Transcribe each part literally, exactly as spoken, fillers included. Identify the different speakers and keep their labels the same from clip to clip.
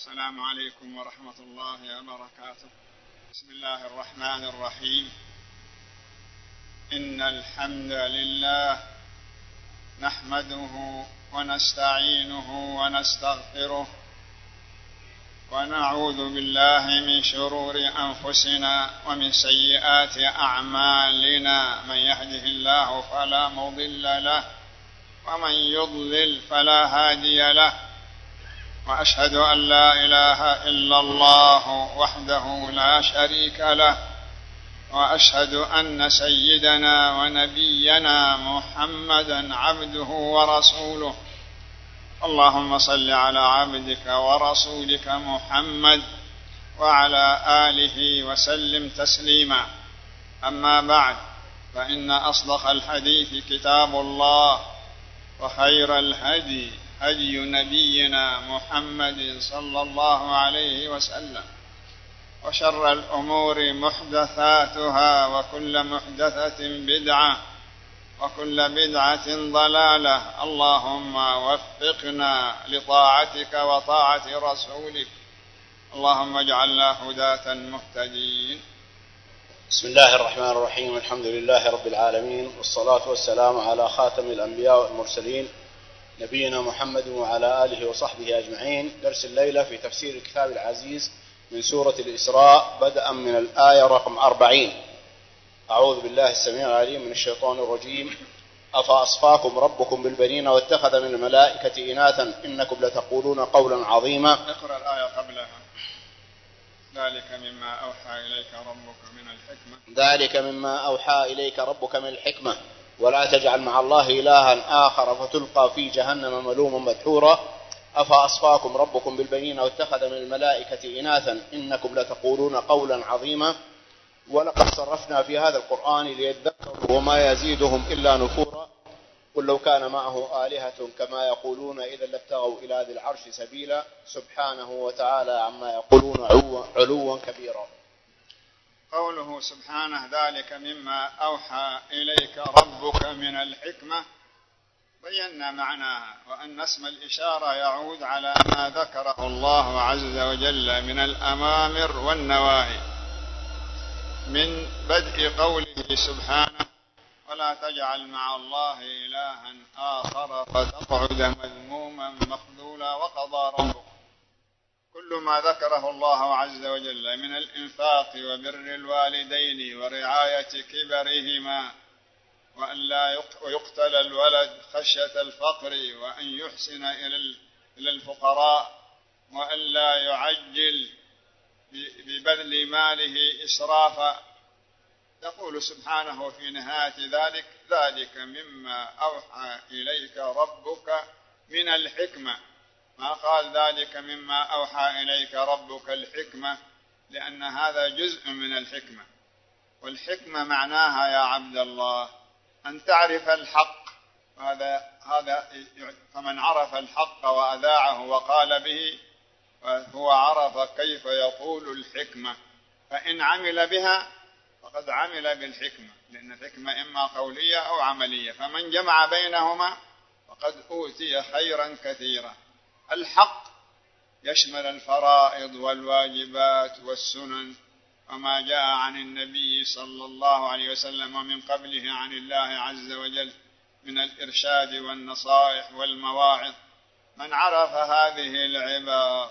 Speaker 1: السلام عليكم ورحمة الله وبركاته. بسم الله الرحمن الرحيم. إن الحمد لله نحمده ونستعينه ونستغفره ونعوذ بالله من شرور أنفسنا ومن سيئات أعمالنا. من يهده الله فلا مضل له ومن يضلل فلا هادي له، وأشهد أن لا إله إلا الله وحده لا شريك له، وأشهد أن سيدنا ونبينا محمدا عبده ورسوله. اللهم صل على عبدك ورسولك محمد وعلى آله وسلم تسليما. أما بعد، فإن أصدق الحديث كتاب الله، وخير الهدي هدي نبينا محمد صلى الله عليه وسلم، وشر الأمور محدثاتها، وكل محدثة بدعة، وكل بدعة ضلالة. اللهم وفقنا لطاعتك وطاعة رسولك، اللهم اجعلنا هداة مهتدين.
Speaker 2: بسم الله الرحمن الرحيم. الحمد لله رب العالمين، والصلاة والسلام على خاتم الأنبياء والمرسلين نبينا محمد وعلى آله وصحبه أجمعين. درس الليلة في تفسير الكتاب العزيز من سورة الإسراء، بدءا من الآية رقم أربعين. أعوذ بالله السميع العليم من الشيطان الرجيم. أفأصفاكم ربكم بالبنين واتخذ من الملائكة إناثا إنكم لتقولون قولا عظيما.
Speaker 1: اقرأ الآية قبلها. ذلك مما أوحى إليك ربك من الحكمة
Speaker 2: ذلك مما أوحى إليك ربك من الحكمة ولا تجعل مع الله إلها آخر فتلقى في جهنم ملوما مدحورا. أفأصفاكم ربكم بالبنين واتخذ من الملائكة إناثا إنكم لتقولون قولا عظيما. ولقد صرفنا في هذا القرآن ليذكروا وما يزيدهم إلا نفورا. قل لو كان معه آلهة كما يقولون إذا لابتغوا إلى ذي العرش سبيلا. سبحانه وتعالى عما يقولون علوا كبيرا.
Speaker 1: قوله سبحانه ذلك مما أوحى إليك ربك من الحكمة، بينا معناها، وأن اسم الإشارة يعود على ما ذكره الله عز وجل من الأوامر والنواهي، من بدء قوله سبحانه ولا تجعل مع الله إلها آخر فتقعد مذموما مخذولا. وقضى ربك، كل ما ذكره الله عز وجل من الإنفاق وبر الوالدين ورعاية كبرهما، وأن لا يقتل الولد خشية الفقر، وأن يحسن إلى الفقراء، وأن لا يعجل ببذل ماله إسرافا. يقول سبحانه في نهاية ذلك ذلك مما أوحى إليك ربك من الحكمة. ما قال ذلك مما أوحى إليك ربك الحكمة، لأن هذا جزء من الحكمة، والحكمة معناها يا عبد الله أن تعرف الحق. هذا هذا فمن عرف الحق وأذاعه وقال به هو عرف كيف يقول الحكمة، فإن عمل بها فقد عمل بالحكمة، لأن الحكمة إما قولية أو عملية، فمن جمع بينهما فقد أوتي خيرا كثيرا. الحق يشمل الفرائض والواجبات والسنن، وما جاء عن النبي صلى الله عليه وسلم ومن قبله عن الله عز وجل من الإرشاد والنصائح والمواعظ. من عرف هذه العبارة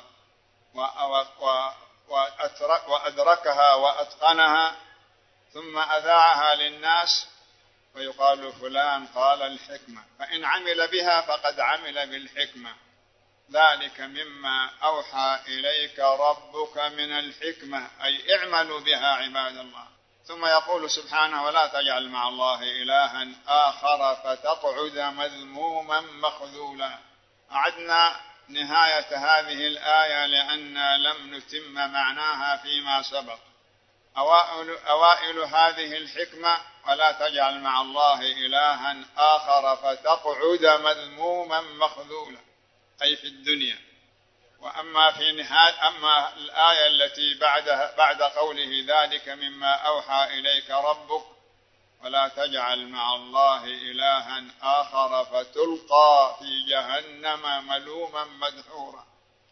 Speaker 1: وأدركها وأتقنها ثم أذاعها للناس فيقال فلان قال الحكمة، فإن عمل بها فقد عمل بالحكمة. ذلك مما أوحى إليك ربك من الحكمة، أي اعملوا بها عباد الله. ثم يقول سبحانه ولا تجعل مع الله إلها آخر فتقعد مذموما مخذولا. أعدنا نهاية هذه الآية لأن لم نتم معناها فيما سبق. أوائل, أوائل هذه الحكمة ولا تجعل مع الله إلها آخر فتقعد مذموما مخذولا، أي في الدنيا. وأما في نهاية أما الآية التي بعدها بعد قوله ذلك مما أوحى إليك ربك ولا تجعل مع الله إلها آخر فتلقى في جهنم ملوما مدحورا،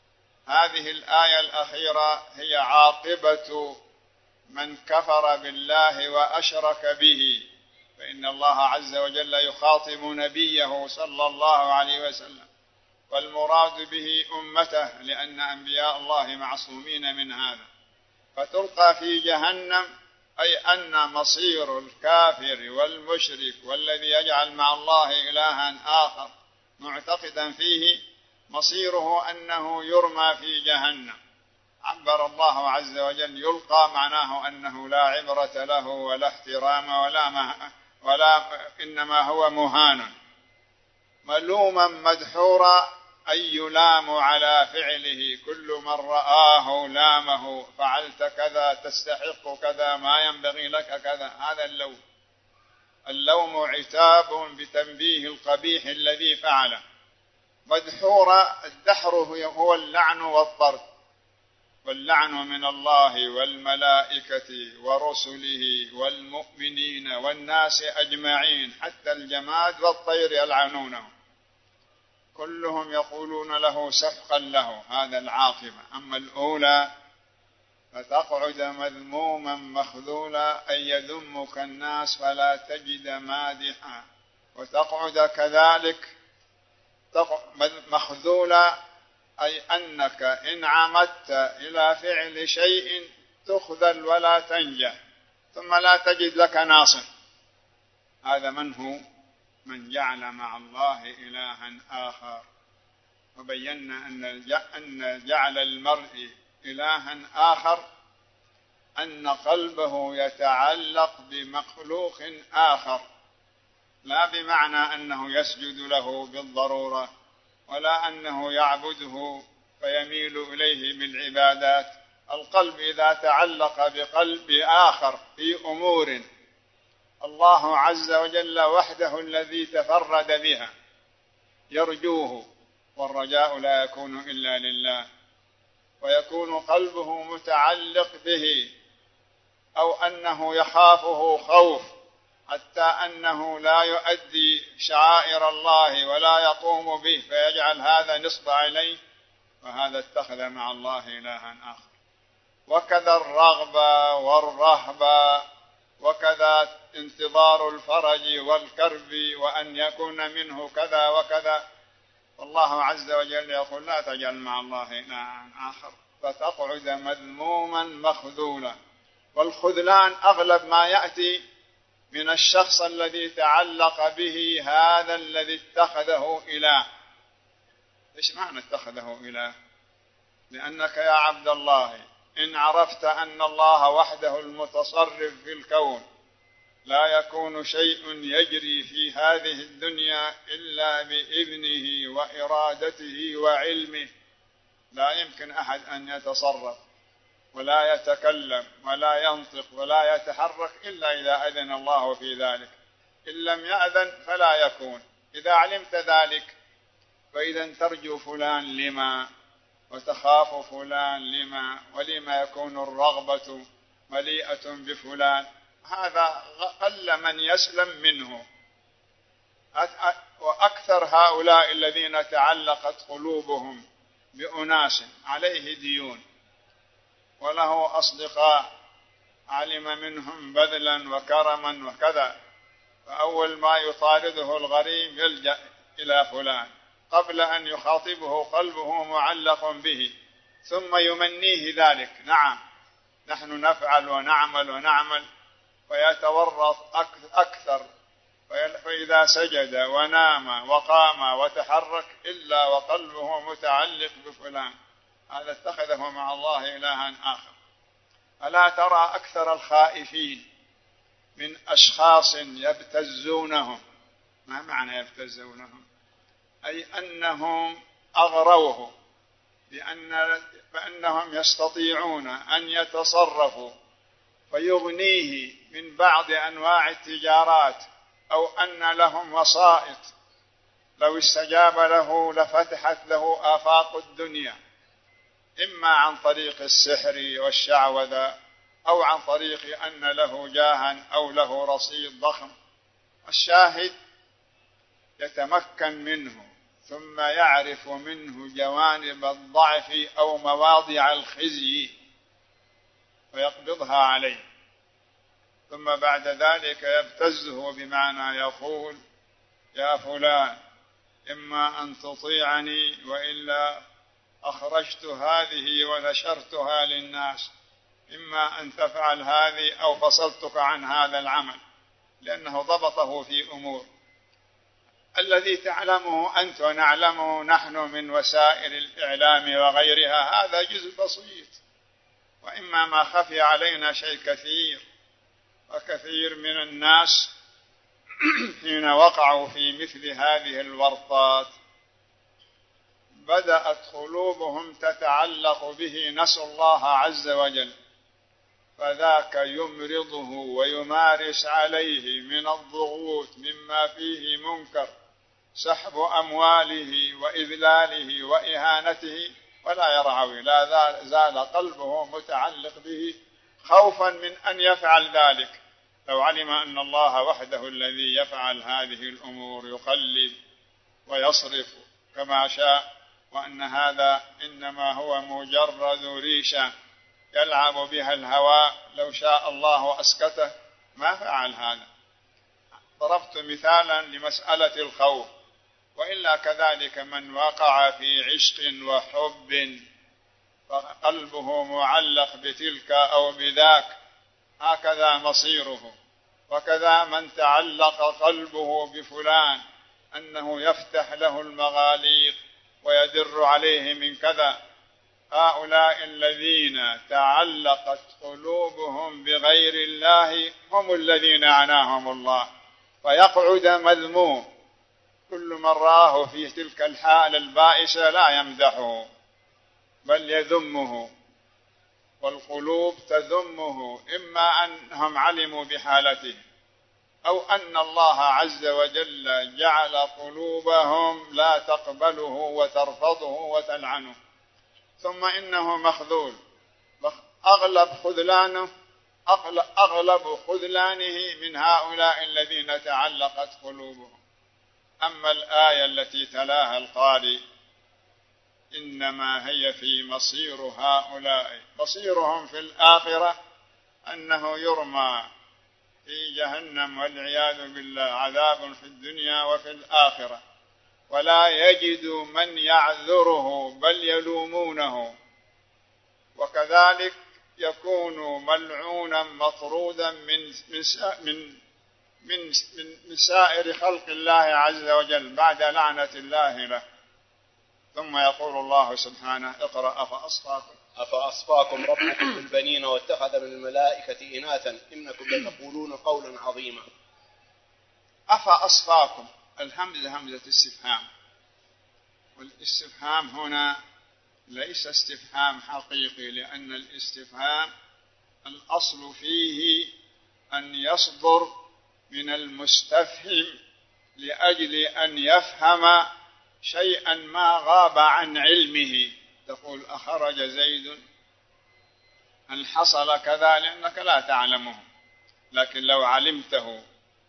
Speaker 1: هذه الآية الأخيرة هي عاقبة من كفر بالله وأشرك به، فإن الله عز وجل يخاطب نبيه صلى الله عليه وسلم، والمراد به أمته، لأن أنبياء الله معصومين من هذا. فتلقى في جهنم، أي أن مصير الكافر والمشرك والذي يجعل مع الله إلها آخر معتقدا فيه مصيره أنه يرمى في جهنم. عبر الله عز وجل يلقى، معناه أنه لا عبرة له ولا احترام ولا, مه... ولا إنما هو مهان ملوما مدحورا، أي يلام على فعله، كل من رآه لامه، فعلت كذا، تستحق كذا، ما ينبغي لك كذا. هذا اللوم. اللوم عتاب بتنبيه القبيح الذي فعله. مدحورا، الدحر هو اللعن والطرد، واللعن من الله والملائكة ورسله والمؤمنين والناس أجمعين، حتى الجماد والطير يلعنونه، كلهم يقولون له سحقا له. هذا العاقبة. أما الأولى فتقعد مذموما مخذولا، أي يذمك الناس فلا تجد مادحا، وتقعد كذلك مخذولا، أي أنك إن عمدت إلى فعل شيء تخذل ولا تنجح، ثم لا تجد لك ناصر. هذا من هو؟ من جعل مع الله إلها آخر. وبينا أن جعل المرء إلها آخر أن قلبه يتعلق بمخلوق آخر، لا بمعنى أنه يسجد له بالضرورة، ولا أنه يعبده فيميل إليه بالعبادات. القلب إذا تعلق بقلب آخر في أمور الله عز وجل وحده الذي تفرد بها يرجوه، والرجاء لا يكون إلا لله، ويكون قلبه متعلق به، أو أنه يخافه خوف حتى أنه لا يؤدي شعائر الله ولا يقوم به، فيجعل هذا نصب عليه، وهذا اتخذ مع الله إلها آخر. وكذا الرغبة والرهبة، وكذا انتظار الفرج والكرب، وأن يكون منه كذا وكذا. والله عز وجل يقول لا تجعل مع الله إلها آخر فتقعد مذموما مخذولا. والخذلان أغلب ما يأتي من الشخص الذي تعلق به هذا الذي اتخذه إله. إيش معنى اتخذه إله؟ لأنك يا عبد الله إن عرفت أن الله وحده المتصرف في الكون، لا يكون شيء يجري في هذه الدنيا إلا بإذنه وإرادته وعلمه، لا يمكن أحد أن يتصرف ولا يتكلم ولا ينطق ولا يتحرك إلا إذا أذن الله في ذلك. إن لم يأذن فلا يكون. إذا علمت ذلك فإذا ترجو فلان لما، وتخاف فلان لما، ولما يكون الرغبة مليئة بفلان. هذا قل من يسلم منه. وأكثر هؤلاء الذين تعلقت قلوبهم بأناس عليه ديون وله أصدقاء علم منهم بذلا وكرما وكذا، فأول ما يطارده الغريم يلجأ إلى فلان قبل أن يخاطبه قلبه معلق به، ثم يمنيه ذلك. نعم نحن نفعل ونعمل ونعمل، ويتورط أكثر، فإذا سجد ونام وقام وتحرك إلا وقلبه متعلق بفلان، هذا اتخذه مع الله إلها آخر. ألا ترى أكثر الخائفين من أشخاص يبتزونهم؟ ما معنى يبتزونهم؟ أي أنهم أغروه بأن بأنهم يستطيعون أن يتصرفوا فيغنيه من بعض أنواع التجارات، أو أن لهم وسائط لو استجاب له لفتحت له آفاق الدنيا، إما عن طريق السحر والشعوذة، أو عن طريق أن له جاها أو له رصيد ضخم. الشاهد يتمكن منه ثم يعرف منه جوانب الضعف أو مواضع الخزي ويقبضها عليه، ثم بعد ذلك يبتزه بمعنى يقول: يا فلان، إما أن تطيعني وإلا أخرجت هذه ونشرتها للناس، إما أن تفعل هذه أو فصلتك عن هذا العمل، لأنه ضبطه في أمور. الذي تعلمه أنت ونعلمه نحن من وسائل الإعلام وغيرها هذا جزء بسيط، وإما ما خفي علينا شيء كثير. وكثير من الناس حين وقعوا في مثل هذه الورطات بدأت قلوبهم تتعلق به، نسوا الله عز وجل، فذاك يمرضه ويمارس عليه من الضغوط مما فيه منكر، سحب أمواله وإذلاله وإهانته، ولا يرعوي، لا زال قلبه متعلق به خوفا من أن يفعل ذلك. لو علم أن الله وحده الذي يفعل هذه الأمور، يقلب ويصرف كما شاء، وأن هذا إنما هو مجرد ريشة يلعب بها الهواء، لو شاء الله أسكته ما فعل هذا. ضربت مثالا لمسألة الخوف، وإلا كذلك من وقع في عشق وحب فقلبه معلق بتلك أو بذاك هكذا مصيره. وكذا من تعلق قلبه بفلان أنه يفتح له المغاليق ويدر عليه من كذا، هؤلاء الذين تعلقت قلوبهم بغير الله هم الذين عناهم الله، فيقعد مذموم. كل من راه في تلك الحالة البائسة لا يمدحه بل يذمه، والقلوب تذمه، إما أنهم علموا بحالته أو أن الله عز وجل جعل قلوبهم لا تقبله وترفضه وتلعنه. ثم إنه مخذول، أغلب خذلانه أغلب خذلانه من هؤلاء الذين تعلقت قلوبهم. أما الآية التي تلاها القارئ: إنما هي في مصير هؤلاء، مصيرهم في الآخرة أنه يرمى في جهنم والعياذ بالله، عذاب في الدنيا وفي الآخرة، ولا يجد من يعذره بل يلومونه. وكذلك يكون ملعونا مطرودا من من من من سائر خلق الله عز وجل بعد لعنة الله له. ثم يقول الله سبحانه: اقرأ أفأصفاكم
Speaker 2: أفأصفاكم ربكم بالبنين واتخذ من الملائكة إناثا إنكم لتقولون قولا عظيما.
Speaker 1: أفأصفاكم، الهمزة همزة استفهام، والاستفهام هنا ليس استفهام حقيقي، لأن الاستفهام الأصل فيه أن يصدر من المستفهم لأجل أن يفهم شيئا ما غاب عن علمه. تقول: أخرج زيد، هل حصل كذا؟ لأنك لا تعلمه، لكن لو علمته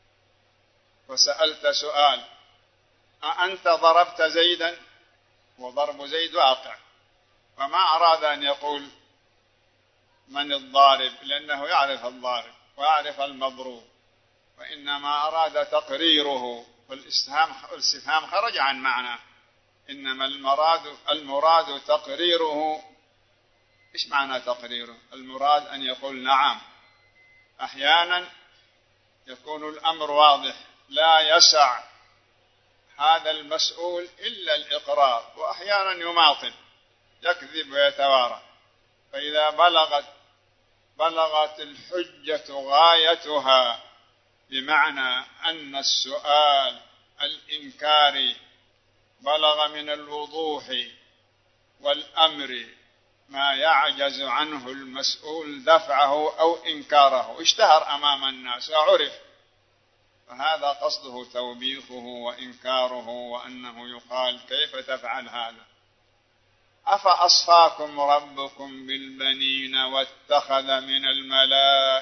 Speaker 1: وسألت سؤال: أأنت ضربت زيدا؟ وضرب زيد واقع، فما أراد أن يقول من الضارب، لأنه يعرف الضارب ويعرف المضروب، وإنما أراد تقريره، والاستفهام خرج عن معنى، إنما المراد المراد تقريره. إيش معنى تقريره؟ المراد أن يقول نعم. أحيانا يكون الأمر واضح لا يسع هذا المسؤول إلا الإقرار، وأحيانا يماطل يكذب ويتوارى. فإذا بلغت بلغت الحجة غايتها، بمعنى أن السؤال الإنكاري بلغ من الوضوح والأمر ما يعجز عنه المسؤول دفعه أو إنكاره، اشتهر أمام الناس وعرف، فهذا قصده توبيخه وإنكاره، وأنه يقال كيف تفعل هذا. أفأصفاكم ربكم بالبنين واتخذ من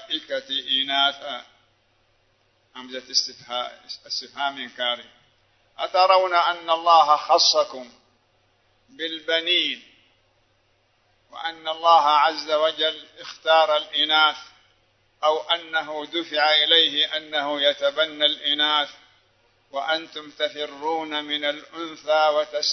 Speaker 1: الملائكة إناثا، همزة استفهام إنكاري. أترون أن الله خصكم بالبنين، وأن الله عز وجل اختار الإناث، أو أنه دفع إليه أنه يتبنى الإناث، وأنتم تفرون من الأنثى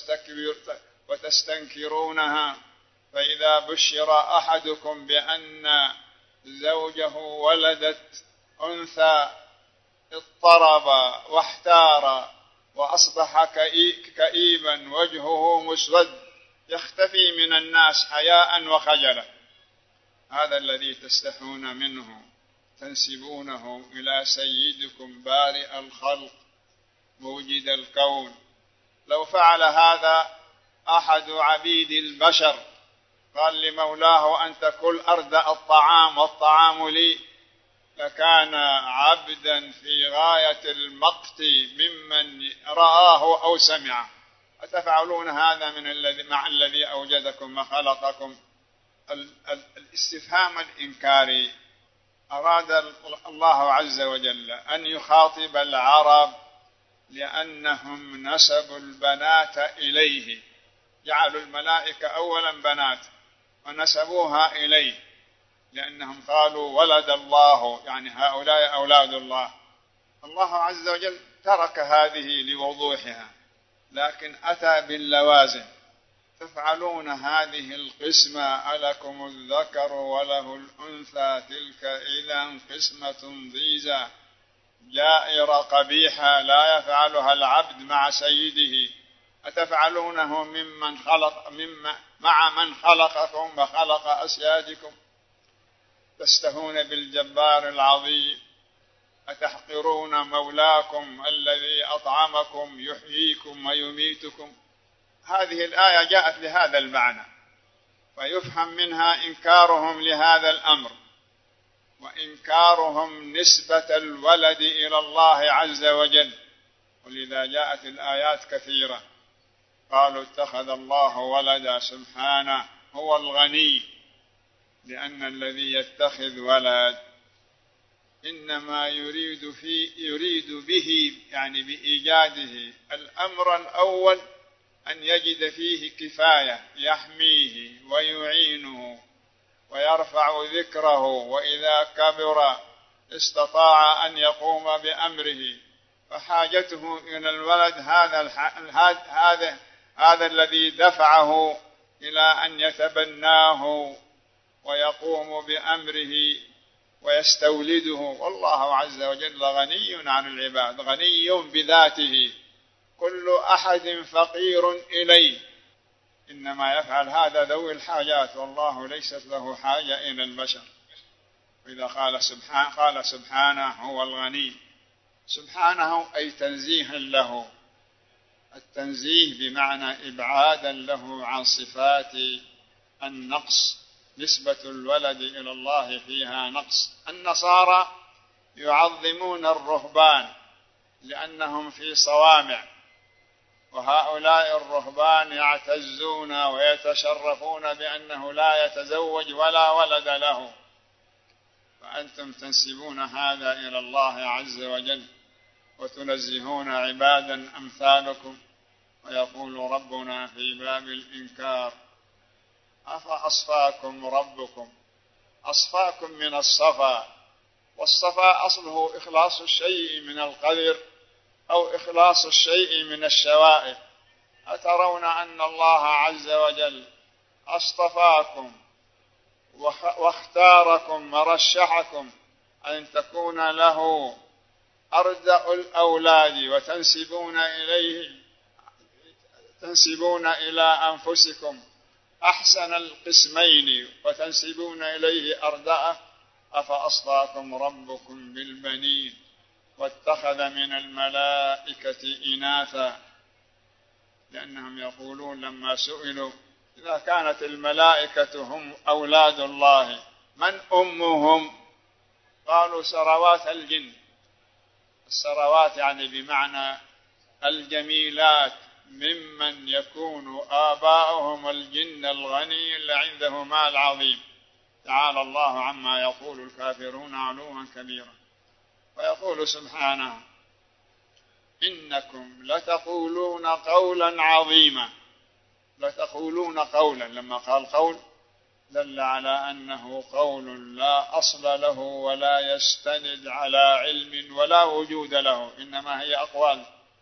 Speaker 1: وتستنكرونها؟ فإذا بشر أحدكم بأن زوجه ولدت أنثى اضطرب واحتار وأصبح كئيبا وجهه مسود يختفي من الناس حياء وخجلا. هذا الذي تستحون منه تنسبونه إلى سيدكم بارئ الخلق موجد الكون. لو فعل هذا أحد عبيد البشر قال لمولاه أنت كل أردأ الطعام والطعام لي، لكان عبدا في غاية المقت ممن رآه أو سمعه. أتفعلون هذا من الذي مع الذي أوجدكم وخلقكم؟ الاستفهام الإنكاري أراد الله عز وجل أن يخاطب العرب لأنهم نسبوا البنات إليه، جعلوا الملائكة أولا بنات ونسبوها إليه لأنهم قالوا ولد الله، يعني هؤلاء أولاد الله. الله عز وجل ترك هذه لوضوحها، لكن أتى باللوازم. تفعلون هذه القسمة ألكم الذكر وله الأنثى تلك إذا قسمة ضيزى جائرة قبيحة لا يفعلها العبد مع سيده. أتفعلونه ممن خلق مما مع من خلقكم وخلق أسيادكم؟ تستهون بالجبار العظيم. أتحقرون مولاكم الذي أطعمكم يحييكم ويميتكم؟ هذه الآية جاءت لهذا المعنى، ويفهم منها إنكارهم لهذا الأمر وإنكارهم نسبة الولد إلى الله عز وجل. ولذا جاءت الآيات كثيرة. قالوا اتخذ الله ولدا سبحانه هو الغني، لأن الذي يتخذ ولد إنما يريد, في يريد به يعني بإيجاده الأمر الأول أن يجد فيه كفاية يحميه ويعينه ويرفع ذكره، وإذا كبر استطاع أن يقوم بأمره. فحاجته إلى الولد هذا هذا هذا الذي دفعه إلى أن يتبناه ويقوم بأمره ويستولده. والله عز وجل غني عن العباد، غني بذاته، كل أحد فقير إليه، إنما يفعل هذا ذوي الحاجات، والله ليست له حاجة إلى البشر. وإذا قال سبحانه, قال سبحانه هو الغني، سبحانه أي تنزيها له. التنزيه بمعنى إبعادا له عن صفات النقص، نسبة الولد إلى الله فيها نقص. النصارى يعظمون الرهبان لأنهم في صوامع، وهؤلاء الرهبان يعتزون ويتشرفون بأنه لا يتزوج ولا ولد له. فأنتم تنسبون هذا إلى الله عز وجل وتنزهون عبادا أمثالكم. ويقول ربنا في باب الإنكار أفأصفاكم ربكم، أصفاكم من الصفا، والصفا أصله إخلاص الشيء من القدر أو إخلاص الشيء من الشوائب. أترون أن الله عز وجل اصطفاكم واختاركم ورشحكم أن تكون له أردأ الأولاد، وتنسبون إليه تنسبون إلى أنفسكم أحسن القسمين وتنسبون إليه أردأه؟ أفأصفاكم ربكم بالبنين واتخذ من الملائكة إناثا؟ لأنهم يقولون لما سئلوا إذا كانت الملائكة هم أولاد الله من أمهم؟ قالوا سروات الجن. السروات يعني بمعنى الجميلات، ممن يكون آباؤهم الجن الغني اللي عنده مال عظيم. تعالى الله عما يقول الكافرون علوا كبيرا. ويقول سبحانه إنكم لتقولون قولا عظيما. لتقولون قولا، لما قال قول دل على أنه قول لا أصل له ولا يستند على علم ولا وجود له، إنما هي أقوال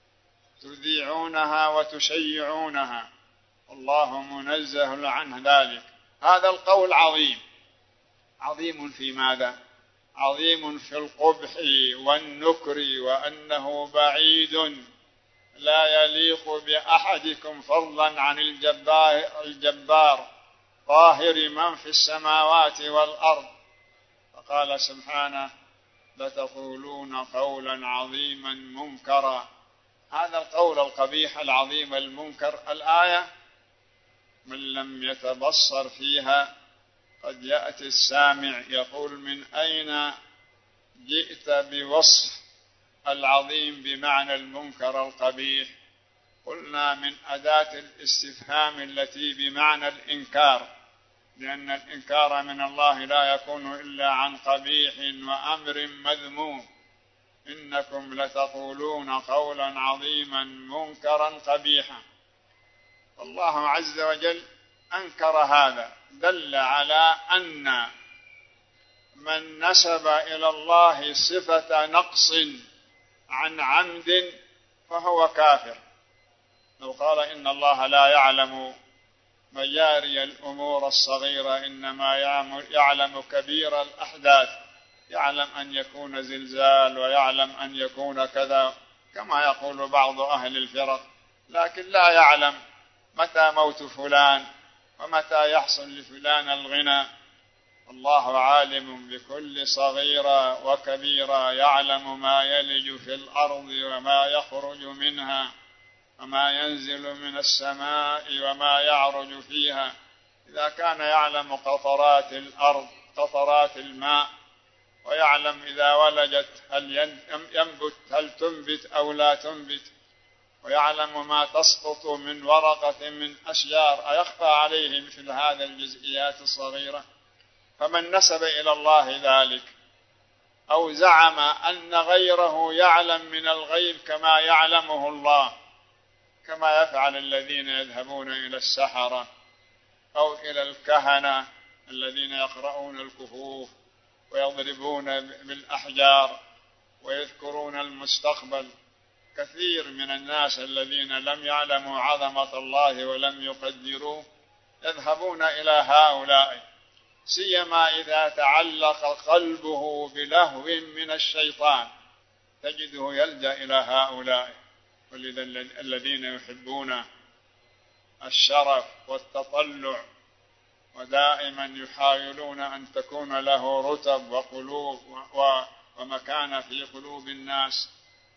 Speaker 1: تذيعونها وتشيعونها، الله منزه عن ذلك. هذا القول عظيم. عظيم في ماذا؟ عظيم في القبح والنكر، وأنه بعيد لا يليق بأحدكم فضلا عن الجبار, الجبار قاهر من في السماوات والأرض. فقال سبحانه لتقولون قولا عظيما منكرا. هذا القول القبيح العظيم المنكر، الآية من لم يتبصر فيها قد يأتي السامع يقول من أين جئت بوصف العظيم بمعنى المنكر القبيح؟ قلنا من أداة الاستفهام التي بمعنى الإنكار، لأن الإنكار من الله لا يكون إلا عن قبيح وأمر مذموم. إنكم لتقولون قولا عظيما منكرا قبيحا. الله عز وجل أنكر هذا، دل على أن من نسب إلى الله صفة نقص عن عمد فهو كافر. لو قال إن الله لا يعلم مجاري الأمور الصغيرة إنما يعلم كبير الأحداث، يعلم أن يكون زلزال ويعلم أن يكون كذا كما يقول بعض أهل الفرق، لكن لا يعلم متى موت فلان ومتى يحصل لفلان الغنى. الله عالم بكل صغيرة وكبيرة، يعلم ما يلج في الأرض وما يخرج منها وما ينزل من السماء وما يعرج فيها. إذا كان يعلم قطرات الأرض قطرات الماء، ويعلم إذا ولجت هل ينبت هل تنبت أو لا تنبت، ويعلم ما تسقط من ورقة من أشجار، أيخفى عليه مثل هذا الجزئيات الصغيرة؟ فمن نسب إلى الله ذلك أو زعم أن غيره يعلم من الغيب كما يعلمه الله، كما يفعل الذين يذهبون إلى السحرة أو إلى الكهنة الذين يقرؤون الكهوف ويضربون بالأحجار ويذكرون المستقبل. كثير من الناس الذين لم يعلموا عظمة الله ولم يقدروه يذهبون إلى هؤلاء، سيما إذا تعلق قلبه بلهو من الشيطان تجده يلجأ إلى هؤلاء. ولذا الذين يحبون الشرف والتطلع ودائما يحاولون أن تكون له رتب وقلوب ومكانة في قلوب الناس،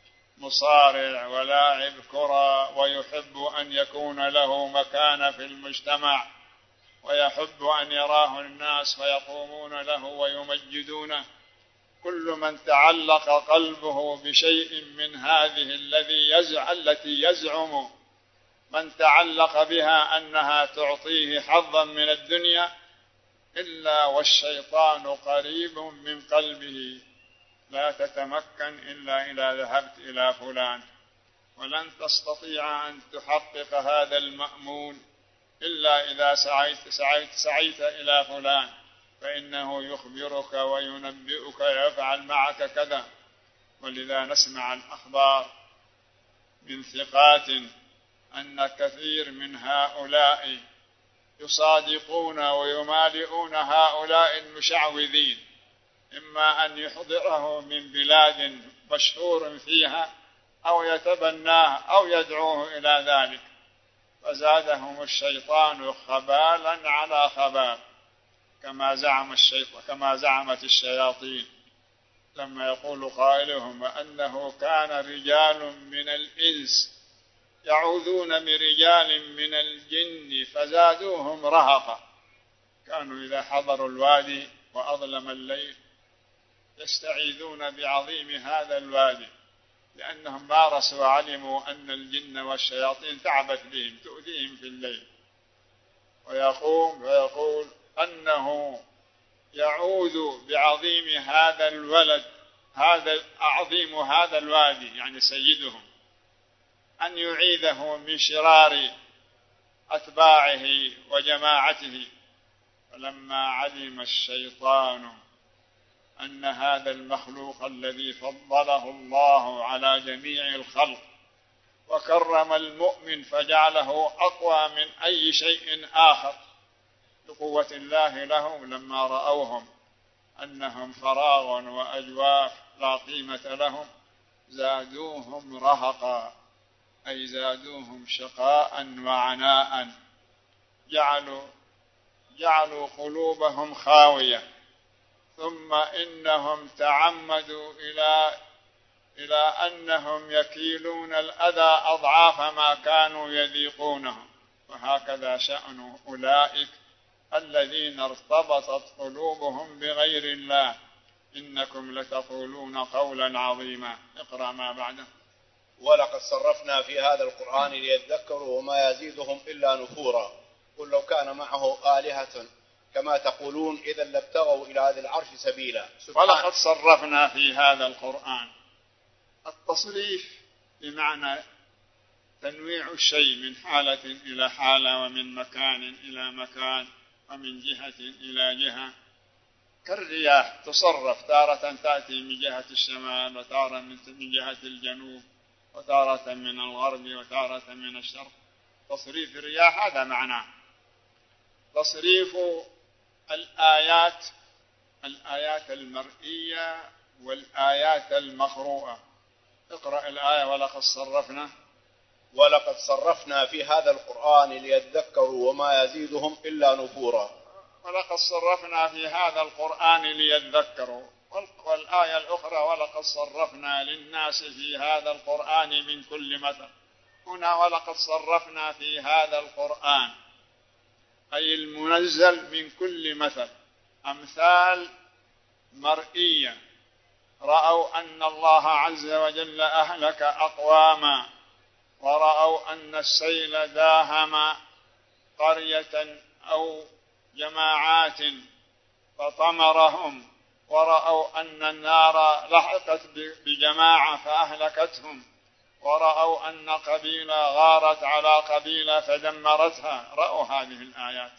Speaker 1: مصارع ولاعب كرة، ويحب أن يكون له مكانة في المجتمع، ويحب أن يراه الناس ويقومون له ويمجدونه. كل من تعلق قلبه بشيء من هذه الذي يزعم التي يزعم من تعلق بها أنها تعطيه حظا من الدنيا، إلا والشيطان قريب من قلبه، لا تتمكن إلا إذا ذهبت إلى فلان، ولن تستطيع أن تحقق هذا المأمول إلا إذا سعيت, سعيت, سعيت إلى فلان، فإنه يخبرك وينبئك يفعل معك كذا. ولذا نسمع الأخبار من ثقات أن كثير من هؤلاء يصادقون ويمالئون هؤلاء المشعوذين، إما أن يحضره من بلاد مشهور فيها أو يتبناه أو يدعوه إلى ذلك، فزادهم الشيطان خبالا على خبال، كما زعم الشيطان كما زعمت الشياطين لما يقول قائلهم أنه كان رجال من الإنس يعوذون برجال من الجن فزادوهم رهقا. كانوا إذا حضروا الوادي وأظلم الليل يستعيذون بعظيم هذا الوادي، لأنهم مارسوا وعلموا أن الجن والشياطين تعبت بهم تؤذيهم في الليل، ويقوم ويقول أنه يعوذ بعظيم هذا الولد، هذا عظيم هذا الوادي يعني سيدهم، أن يعيذه من شرار أتباعه وجماعته. فلما علم الشيطان أن هذا المخلوق الذي فضله الله على جميع الخلق وكرم المؤمن فجعله أقوى من أي شيء آخر بقوة الله له، لما رأوهم أنهم فراغ وأجواف لا قيمة لهم زادوهم رهقا، أي زادوهم شقاء وعناء، جعلوا جعلوا قلوبهم خاوية. ثم إنهم تعمدوا إلى إلى أنهم يكيلون الأذى أضعاف ما كانوا يذيقونه. وهكذا شأن أولئك الذين ارتبطت قلوبهم بغير الله. إنكم لتقولون قولا عظيما. اقرأ ما بعده.
Speaker 2: ولقد صرفنا في هذا القرآن ليذكروا وما يزيدهم إلا نفورا قل لو كان معه آلهة كما تقولون إذا لابتغوا إلى ذي العرش سبيلا.
Speaker 1: ولقد صرفنا في هذا القرآن. التصريف بمعنى تنويع الشيء من حالة إلى حالة ومن مكان إلى مكان ومن جهة إلى جهة، كالرياح تصرف، تارة تأتي من جهة الشمال وتارة من جهة الجنوب وتارة من الغرب وتارة من الشرق. تصريف الرياح هذا معناه. تصريف الآيات، الآيات المرئية والآيات المقروءة. اقرأ الآية. ولقد صرفنا.
Speaker 2: ولقد صرفنا في هذا القرآن ليذكروا وما يزيدهم إلا نفورا.
Speaker 1: ولقد صرفنا في هذا القرآن ليذكروا. والآية الأخرى ولقد صرفنا للناس في هذا القرآن من كل مثل. هنا ولقد صرفنا في هذا القرآن أي المنزل من كل مثل، أمثال مرئية. رأوا أن الله عز وجل أهلك أقواما، ورأوا أن السيل داهم قرية أو جماعات فطمرهم، ورأوا أن النار لحقت بجماعة فأهلكتهم، ورأوا أن قبيلة غارت على قبيلة فدمرتها. رأوا هذه الآيات،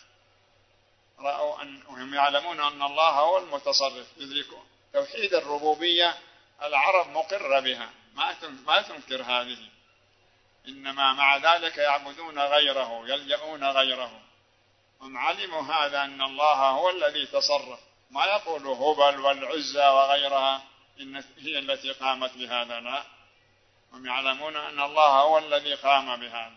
Speaker 1: رأوا أن وهم يعلمون أن الله هو المتصرف. يدركوا توحيد الربوبية، العرب مقرة بها، ما تنكر هذه، إنما مع ذلك يعبدون غيره، يلجؤون غيره. هم علموا هذا أن الله هو الذي تصرف، ما يقول هبل والعزى وغيرها إن هي التي قامت بهذا، لا، هم يعلمون أن الله هو الذي قام بهذا.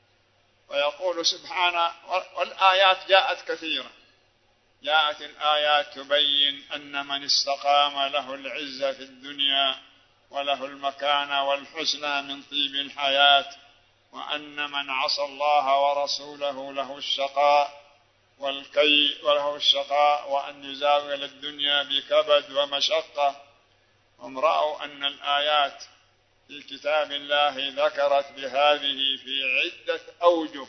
Speaker 1: ويقول سبحانه، والآيات جاءت كثيرة، جاءت الآيات تبين أن من استقام له العزة في الدنيا وله المكان والحسنى من طيب الحياة، وأن من عصى الله ورسوله له الشقاء والكي وله الشقاء وأن يزاول الدنيا بكبد ومشقة. هم رأوا أن الآيات في كتاب الله ذكرت بهذه في عدة أوجه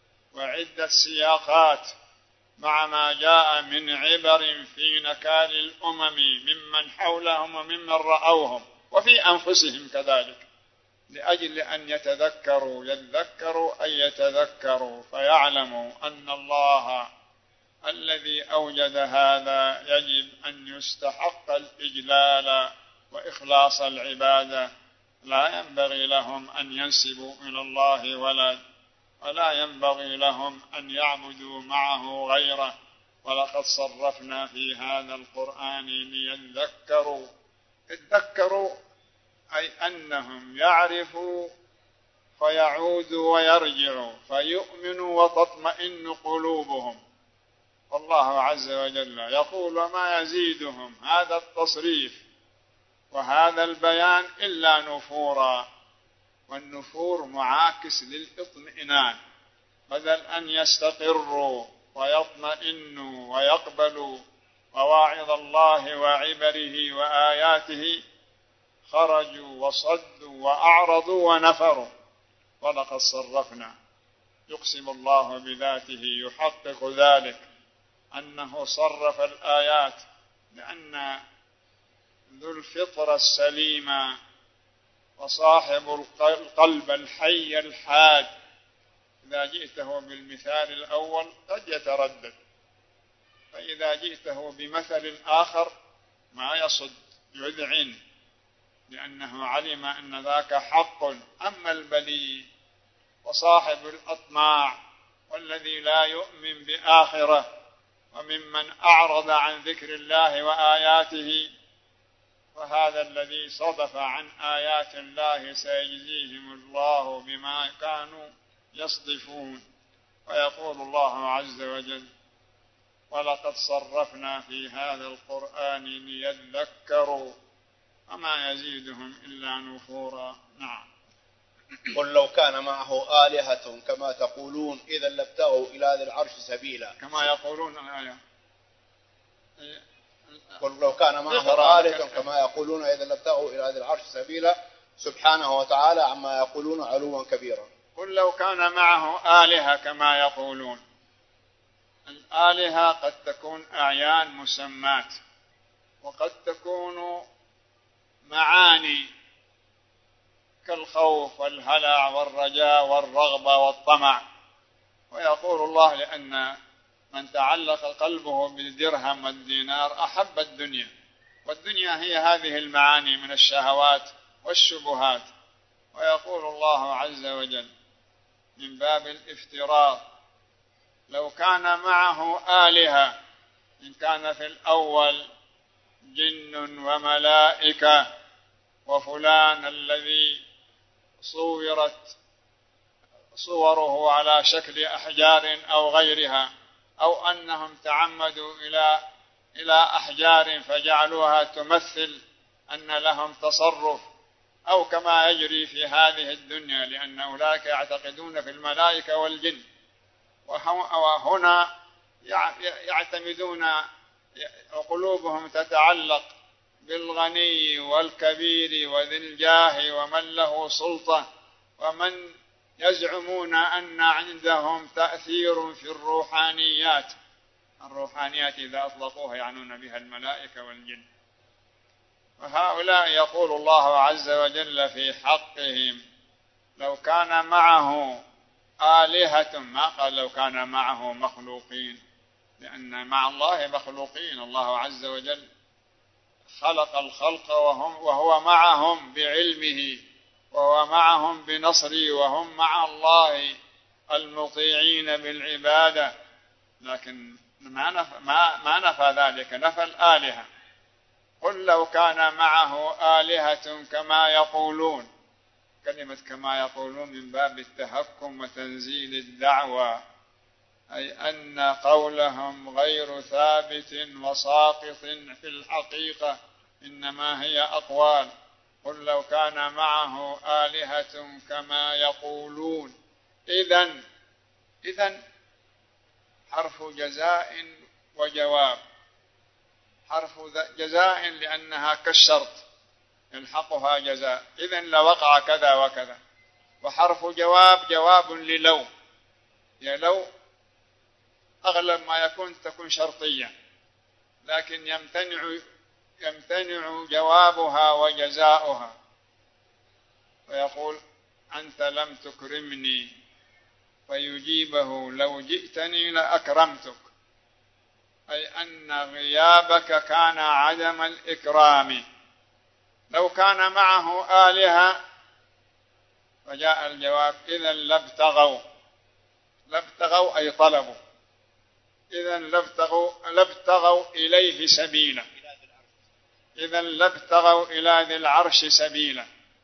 Speaker 1: وعدة سياقات، مع ما جاء من عبر في نكال الأمم ممن حولهم وممن رأوهم وفي أنفسهم كذلك، لأجل أن يتذكروا يذكروا أي يتذكروا فيعلموا أن الله الذي أوجد هذا يجب أن يستحق الإجلال وإخلاص العبادة. لا ينبغي لهم أن ينسبوا إلى الله ولد، ولا ينبغي لهم أن يعبدوا معه غيره. ولقد صرفنا في هذا القرآن ليذكروا. يذكروا أي أنهم يعرفوا فيعودوا ويرجعوا فيؤمنوا وتطمئن قلوبهم. والله عز وجل يقول وما يزيدهم هذا التصريف وهذا البيان إلا نفورا. والنفور معاكس للإطمئنان، بدل أن يستقروا ويطمئنوا ويقبلوا مواعظ الله وعبره وآياته، خرجوا وصدوا وأعرضوا ونفروا. ولقد صرفنا، يقسم الله بذاته يحقق ذلك أنه صرف الآيات، لأن ذو الفطرة السليمة وصاحب القلب الحي الحاد إذا جئته بالمثال الأول قد يتردد، فإذا جئته بمثل آخر ما يصد يذعن، لأنه علم أن ذاك حق. أما البليد وصاحب الأطماع والذي لا يؤمن بآخرة وممن أعرض عن ذكر الله وآياته، فهذا الذي صدف عن آيات الله سيجزيهم الله بما كانوا يصدفون. ويقول الله عز وجل: ولقد صرفنا في هذا القرآن ليذكروا وما يزيدهم إلا نفورا. نعم.
Speaker 2: قل لو كان معه آلهة كما تقولون إذا لابتغوا إلى ذي العرش سبيلا.
Speaker 1: كما يقولون الآية.
Speaker 2: قل لو كان معه آلهة كما يقولون إذا لابتغوا إلى ذي العرش سبيلا سبحانه وتعالى عما يقولون علوا كبيرا.
Speaker 1: قل لو كان معه آلهة كما يقولون. الآلهة قد تكون أعيان مسمات، وقد تكون معاني كالخوف والهلع والرجاء والرغبة والطمع. ويقول الله: لأن من تعلق قلبه بالدرهم والدينار أحب الدنيا، والدنيا هي هذه المعاني من الشهوات والشبهات. ويقول الله عز وجل من باب الافتراض: لو كان معه آلهة، إن كان في الأول جن وملائكة وفلان الذي صورت صوره على شكل أحجار أو غيرها، أو أنهم تعمدوا إلى إلى أحجار فجعلوها تمثل أن لهم تصرف، أو كما يجري في هذه الدنيا، لأن أولئك يعتقدون في الملائكة والجن، وهنا يعتمدون وقلوبهم تتعلق بالغني والكبير وذي الجاه ومن له سلطة، ومن يزعمون أن عندهم تأثير في الروحانيات. الروحانيات إذا أطلقوها يعنون بها الملائكة والجن. وهؤلاء يقول الله عز وجل في حقهم: لو كان معه آلهة، ما قال لو كان معه مخلوقين، لأن مع الله مخلوقين. الله عز وجل خلق الخلق وهم وهو معهم بعلمه، وهو معهم بنصره، وهم مع الله المطيعين بالعبادة. لكن ما نفى, ما ما نفى ذلك، نفى الآلهة. قل لو كان معه آلهة كما يقولون. كلمة كما يقولون من باب التهكم وتنزيل الدعوى، أي أن قولهم غير ثابت وساقط في الحقيقة، إنما هي أقوال. قل لو كان معه آلهة كما يقولون. إذن إذن حرف جزاء وجواب. حرف جزاء لأنها كالشرط يلحقها جزاء، إذن لوقع كذا وكذا. وحرف جواب جواب للو، يا لو أغلب ما يكون تكون شرطية، لكن يمتنع يمتنع جوابها وجزاؤها. ويقول: أنت لم تكرمني، فيجيبه: لو جئتني لأكرمتك، أي أن غيابك كان عدم الإكرام. لو كان معه آلهة، فجاء الجواب: إذا لابتغوا. لابتغوا أي طلبوا، إذا لابتغوا لابتغوا إليه سبيلا. إذا لابتغوا إلى ذي العرش سبيلا.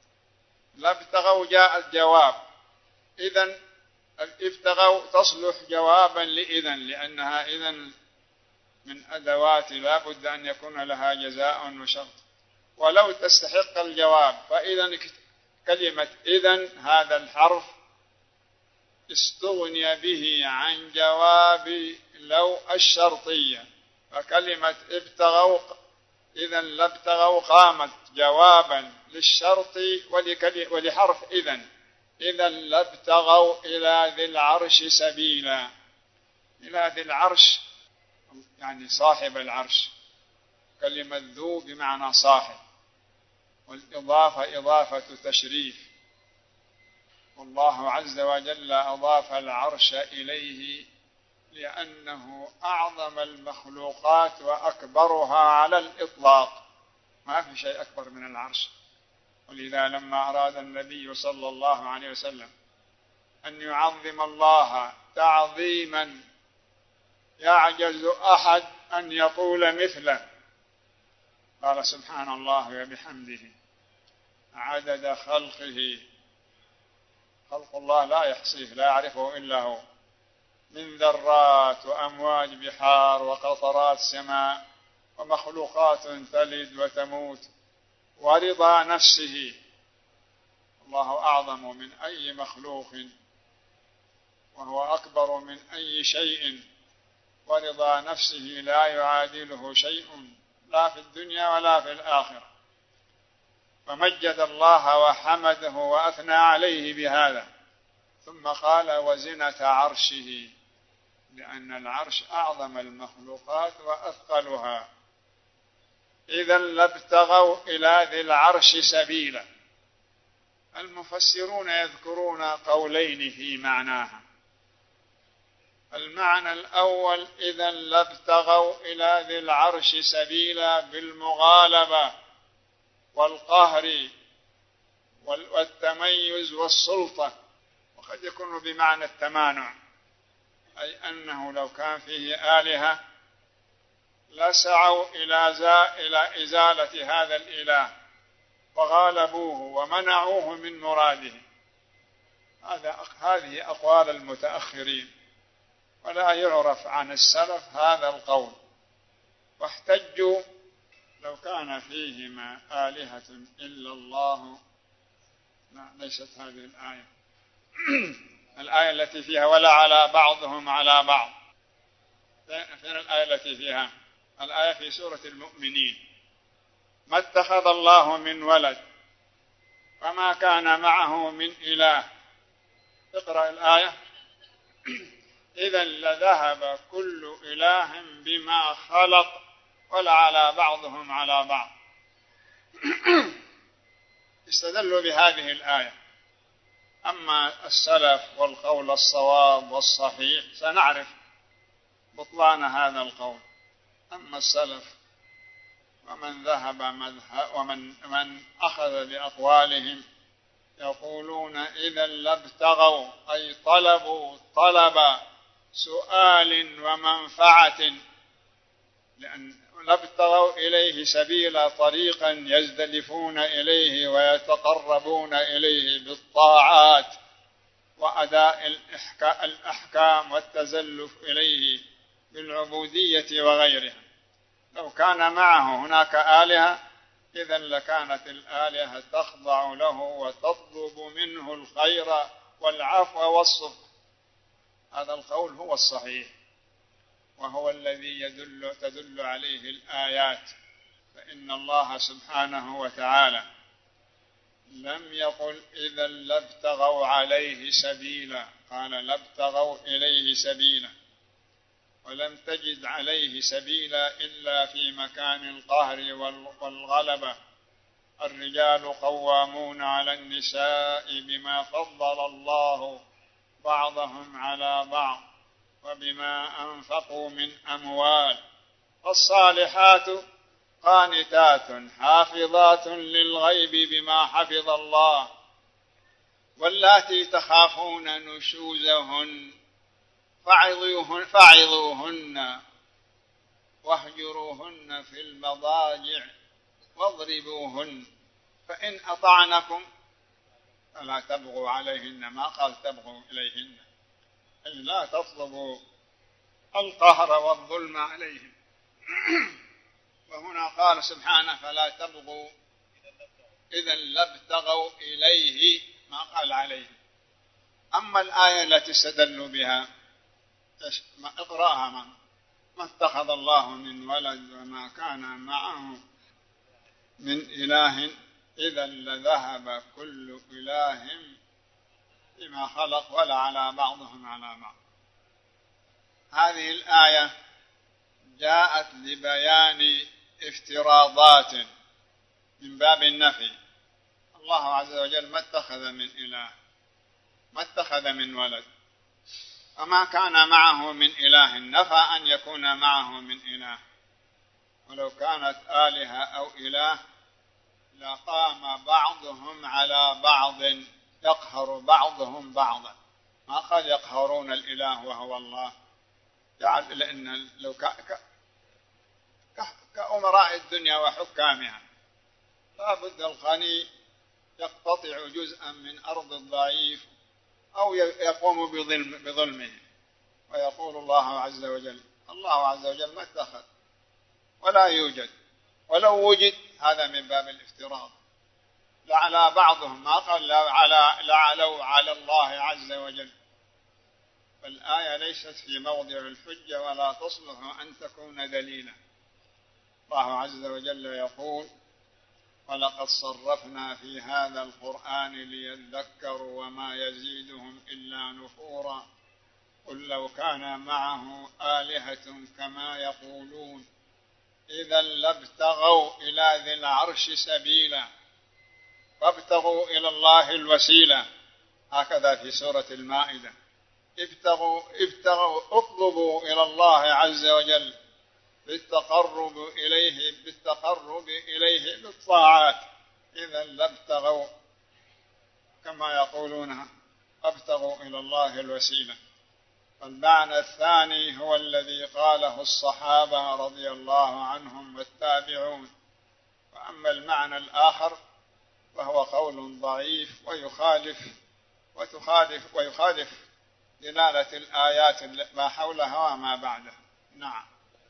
Speaker 1: لابتغوا جاء الجواب. إذا ابتغوا تصلح جوابا لإذن، لأنها إذن من أدوات لا بد أن يكون لها جزاء وشرط. ولو تستحق الجواب، فإذا كلمة إذن هذا الحرف استغني به عن جواب لو الشرطية، فكلمة ابتغوا إذا لابتغوا قامت جوابا للشرط ولحرف إذن. إذا لابتغوا إلى ذي العرش سبيلا. إلى ذي العرش يعني صاحب العرش. كلمة ذو بمعنى صاحب، والإضافة إضافة تشريف، والله عز وجل أضاف العرش إليه لأنه أعظم المخلوقات وأكبرها على الإطلاق، ما في شيء أكبر من العرش. ولذا لما أراد النبي صلى الله عليه وسلم أن يعظم الله تعظيما يعجز أحد أن يقول مثله قال سبحان الله وبحمده عدد خلقه، خلق الله لا يحصيه لا يعرفه إلا هو، من ذرات وأمواج بحار وقطرات سماء ومخلوقات تلد وتموت ورضا نفسه. الله أعظم من أي مخلوق وهو أكبر من أي شيء، ورضا نفسه لا يعادله شيء لا في الدنيا ولا في الآخرة. فمجد الله وحمده وأثنى عليه بهذا، ثم قال وزنة عرشه، لأن العرش أعظم المخلوقات وأثقلها. إذا لابتغوا إلى ذي العرش سبيلا. المفسرون يذكرون قولين في معناها. المعنى الأول إذا لابتغوا إلى ذي العرش سبيلا بالمغالبة والقهر والتميز والسلطة، وقد يكون بمعنى التمانع، أي أنه لو كان فيه آلهة لسعوا إلى إزالة هذا الإله وغالبوه ومنعوه من مراده. هذه أقوال المتأخرين، ولا يعرف عن السلف هذا القول. واحتجوا لو كان فيهما آلهة إلا الله. لا، ليست هذه الآية. الآية التي فيها ولا على بعضهم على بعض، فين الآية التي فيها؟ الآية في سورة المؤمنين، ما اتخذ الله من ولد وما كان معه من إله. اقرأ الآية. إذا لذهب كل إله بما خلق ولعلى بعضهم على بعض. استدلوا بهذه الآية. أما السلف والقول الصواب والصحيح سنعرف بطلان هذا القول. أما السلف ومن ذهب مذهب ومن من أخذ بأقوالهم يقولون إذا لابتغوا، أي طلبوا طلب سؤال ومنفعة، لأن لابتغوا إليه سبيل طريقا يزدلفون إليه ويتقربون إليه بالطاعات وأداء الأحكام والتزلف إليه بالعبودية وغيرها. لو كان معه هناك آلهة إذن لكانت الآلهة تخضع له وتطلب منه الخير والعفو والصفح. هذا القول هو الصحيح، وهو الذي يدل تدل عليه الآيات. فإن الله سبحانه وتعالى لم يقل إذا لابتغوا عليه سبيلا، قال لابتغوا إليه سبيلا، ولم تجد عليه سبيلا إلا في مكان القهر والغلبة. الرجال قوامون على النساء بما فضل الله بعضهم على بعض وبما أنفقوا من أموال. فالصالحات قانتات حافظات للغيب بما حفظ الله، واللاتي تخافون نشوزهن فعظوهن, فعظوهن واهجروهن في المضاجع واضربوهن، فإن أطعنكم فلا تبغوا عليهن، ما قال تبغوا إليهن، أي لا تطلبوا القهر والظلم عليهم. وهنا قال سبحانه فلا تبغوا، إذا لابتغوا إليه، ما قال عليه. أما الآية التي استدلوا بها اقرأها: ما, ما اتخذ الله من ولد وما كان معه من إله إذا لذهب كل إله بما خلق ولا على بعضهم على بعض. هذه الآية جاءت لبيان افتراضات من باب النفي. الله عز وجل ما اتخذ من إله، ما اتخذ من ولد، وما كان معه من إله، نفى أن يكون معه من إله. ولو كانت آلهة أو إله لقام بعضهم على بعض يقهر بعضهم بعضا، ما قال يقهرون الإله وهو الله. جعل لأن لو كأمراء الدنيا وحكامها لا بد الغني يقتطع جزءا من أرض الضعيف أو يقوم بظلم بظلمه، ويقول الله عز وجل الله عز وجل ما اتخذ ولا يوجد، ولو وجد هذا من باب الافتراض. لعلى بعضهم ما قال على لعلوا على الله عز وجل. فالآية ليست في موضع الحجة ولا تصلح أن تكون دليلا. الله عز وجل يقول ولقد صرفنا في هذا القرآن ليذكروا وما يزيدهم إلا نفورا قل لو كان معه آلهة كما يقولون إذا لابتغوا إلى ذي العرش سبيلا فابتغوا إلى الله الوسيلة. هكذا في سورة المائدة ابتغوا, ابتغوا اطلبوا إلى الله عز وجل بالتقرب إليه بالتقرب إليه بالطاعات إذا لابتغوا كما يقولون ابتغوا إلى الله الوسيلة. والمعنى الثاني هو الذي قاله الصحابة رضي الله عنهم والتابعون. وأما المعنى الآخر وهو قول ضعيف ويخالف وتخالف ويخالف دلالة الآيات ما حولها وما بعدها. نعم.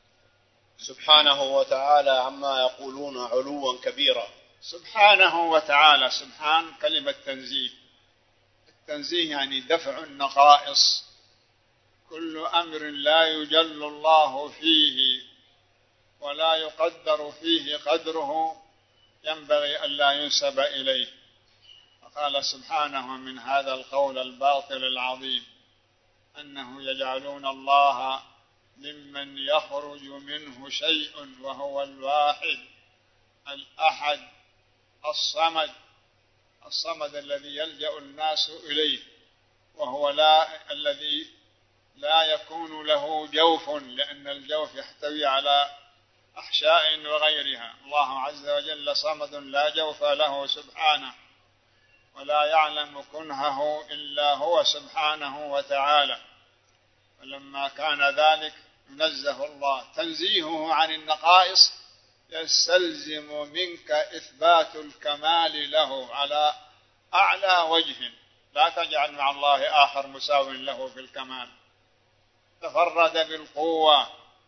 Speaker 2: سبحانه وتعالى عما يقولون علوا كبيرا.
Speaker 1: سبحانه وتعالى، سبحان كلمة تنزيه، التنزيه يعني دفع النقائص. كل أمر لا يجل الله فيه ولا يقدر فيه قدره ينبغي ألا ينسب إليه. فقال سبحانه من هذا القول الباطل العظيم أنه يجعلون الله ممن يخرج منه شيء وهو الواحد الأحد الصمد، الصمد الذي يلجأ الناس إليه، وهو لا الذي لا يكون له جوف، لأن الجوف يحتوي على أحشاء وغيرها. الله عز وجل صمد لا جوف له سبحانه، ولا يعلم كنهه إلا هو سبحانه وتعالى. ولما كان ذلك نزه الله، تنزيهه عن النقائص يستلزم منك إثبات الكمال له على أعلى وجه، لا تجعل مع الله آخر مساو له في الكمال. تفرد بالقوة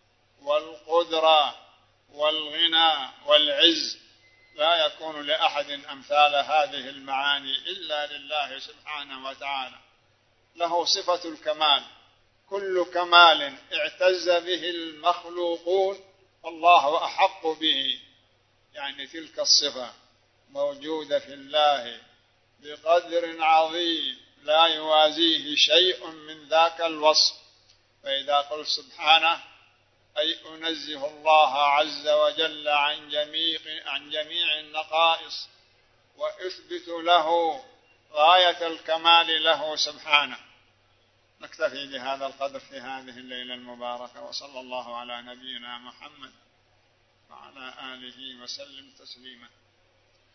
Speaker 1: والقدرة والغنى والعز، لا يكون لأحد أمثال هذه المعاني إلا لله سبحانه وتعالى. له صفة الكمال، كل كمال اعتز به المخلوقون الله أحق به، يعني تلك الصفة موجودة في الله بقدر عظيم لا يوازيه شيء من ذاك الوصف. فإذا قل سبحانه أي أنزه الله عز وجل عن جميع, عن جميع النقائص وأثبت له غاية الكمال له سبحانه. نكتفي بهذا القدر في هذه الليلة المباركة، وصلى الله على نبينا محمد وعلى آله وسلم تسليما.